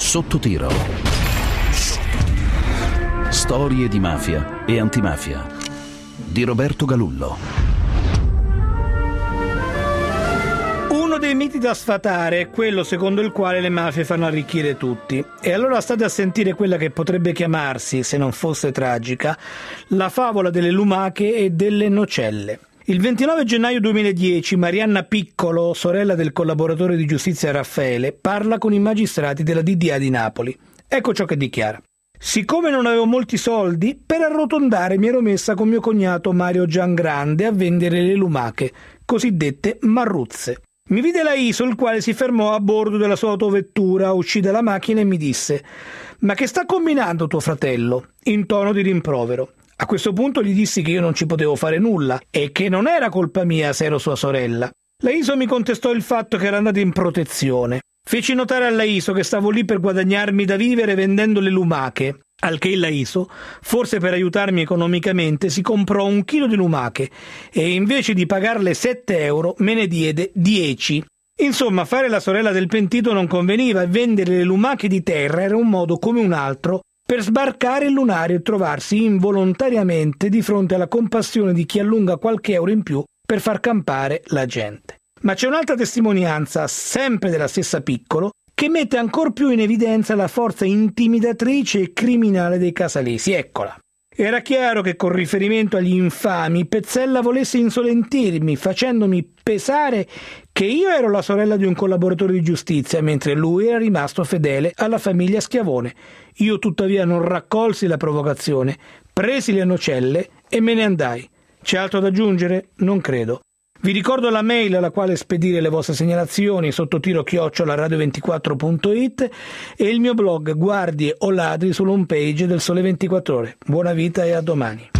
Sotto tiro. Storie di mafia e antimafia di Roberto Galullo. Uno dei miti da sfatare è quello secondo il quale le mafie fanno arricchire tutti. E allora state a sentire quella che potrebbe chiamarsi, se non fosse tragica, la favola delle lumache e delle nocelle. Il 29 gennaio 2010 Marianna Piccolo, sorella del collaboratore di giustizia Raffaele, parla con i magistrati della DDA di Napoli. Ecco ciò che dichiara. Siccome non avevo molti soldi, per arrotondare mi ero messa con mio cognato Mario Giangrande a vendere le lumache, cosiddette marruzze. Mi vide la ISO, il quale si fermò a bordo della sua autovettura, uscì dalla macchina e mi disse: «Ma che sta combinando tuo fratello?» in tono di rimprovero. A questo punto gli dissi che io non ci potevo fare nulla e che non era colpa mia se ero sua sorella. La ISO mi contestò il fatto che era andata in protezione. Feci notare alla ISO che stavo lì per guadagnarmi da vivere vendendo le lumache, al che la ISO, forse per aiutarmi economicamente, si comprò 1 chilo di lumache e invece di pagarle 7 euro me ne diede 10. Insomma, fare la sorella del pentito non conveniva e vendere le lumache di terra era un modo come un altro per sbarcare il lunario e trovarsi involontariamente di fronte alla compassione di chi allunga qualche euro in più per far campare la gente. Ma c'è un'altra testimonianza, sempre della stessa Piccolo, che mette ancor più in evidenza la forza intimidatrice e criminale dei casalesi. Eccola. Era chiaro che con riferimento agli infami Pezzella volesse insolentirmi, facendomi pesare che io ero la sorella di un collaboratore di giustizia, mentre lui era rimasto fedele alla famiglia Schiavone. Io tuttavia non raccolsi la provocazione, presi le nocelle e me ne andai. C'è altro da aggiungere? Non credo. Vi ricordo la mail alla quale spedire le vostre segnalazioni, sottotiro@radio24.it, e il mio blog Guardie o Ladri sull'homepage del Sole 24 Ore. Buona vita e a domani.